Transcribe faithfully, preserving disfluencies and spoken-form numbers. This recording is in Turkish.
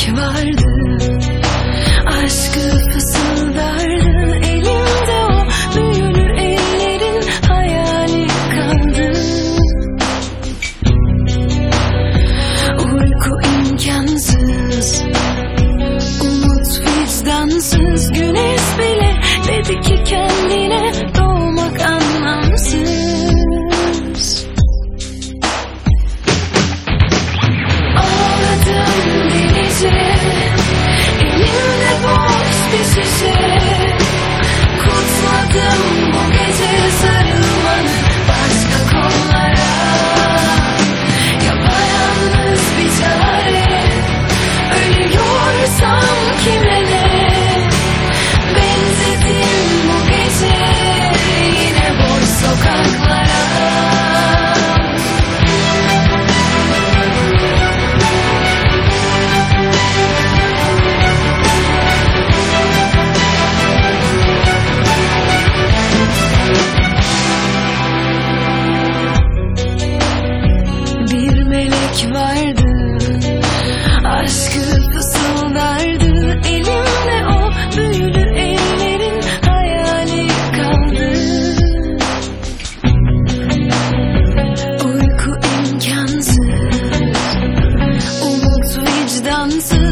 melek vardı, aşkı fısıldardı. Elimde o büyülü ellerin hayali kaldı. Uyku imkansız, umut vicdansız. Güneş bile dedi ki kendine doğmak anlamsız. Ağladım delice, elimde boş bir şişe. Kutladım bu gece sarılmanı başka kollara. Yapayalnız bir çare, ölüyorsam kime ne? Benzedim bu gece yine boş sokaklara. Bir melek vardı, aşkı fısıldardı. Elimde o büyülü ellerin hayali kaldı. Uyku imkansız, umut vicdansız.